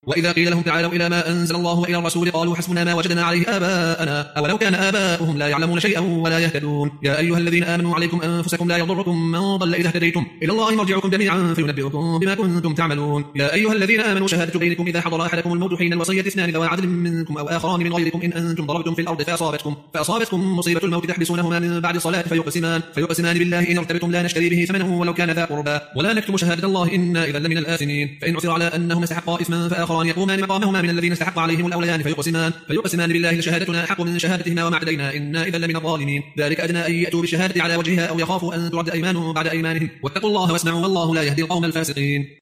وإذا قيل لهم تعالوا إلى ما أنزل الله وإلى الرسول قالوا حسبنا ما وجدنا عليه آباءنا أولو كان آباؤهم لا يعلمون شيئا ولا يهتدون يا أيها الذين آمنوا عليكم أنفسكم لا يضركم من ضل إذا اهتديتم إلى الله مرجعكم جميعا فينبئكم بما كنتم تعملون يا أيها الذين آمنوا شهادة بينكم إذا حضر أحدكم الموت حين الوصية اثنان ذوى عدل منكم أو آخران من غيركم إن أنتم ضربتم في الأرض فأصابتكم مصيبة الموت تحبسونهما من بعد الصلاة فيقسمان بالله إن ارتبتم لا نشتري به ثمنا ولو كان ذا قربى ولا نكتم شهادة الله إنا إذا لمن الآثمين فإن عثر على أنهما استحقا إثما فآخران يقومان مقامهما من الذين استحق عليهم الأوليان فيقسمان بالله لشهادتنا حق من شهادتهما وما اعتدينا إنا إذا لمن الظالمين ذلك أدنى أن يأتوا بالشهادة على وجهها أو يخافوا أن ترد أيمان بعد أيمانهم واتقوا الله واسمعوا والله لا يهدي القوم الفاسقين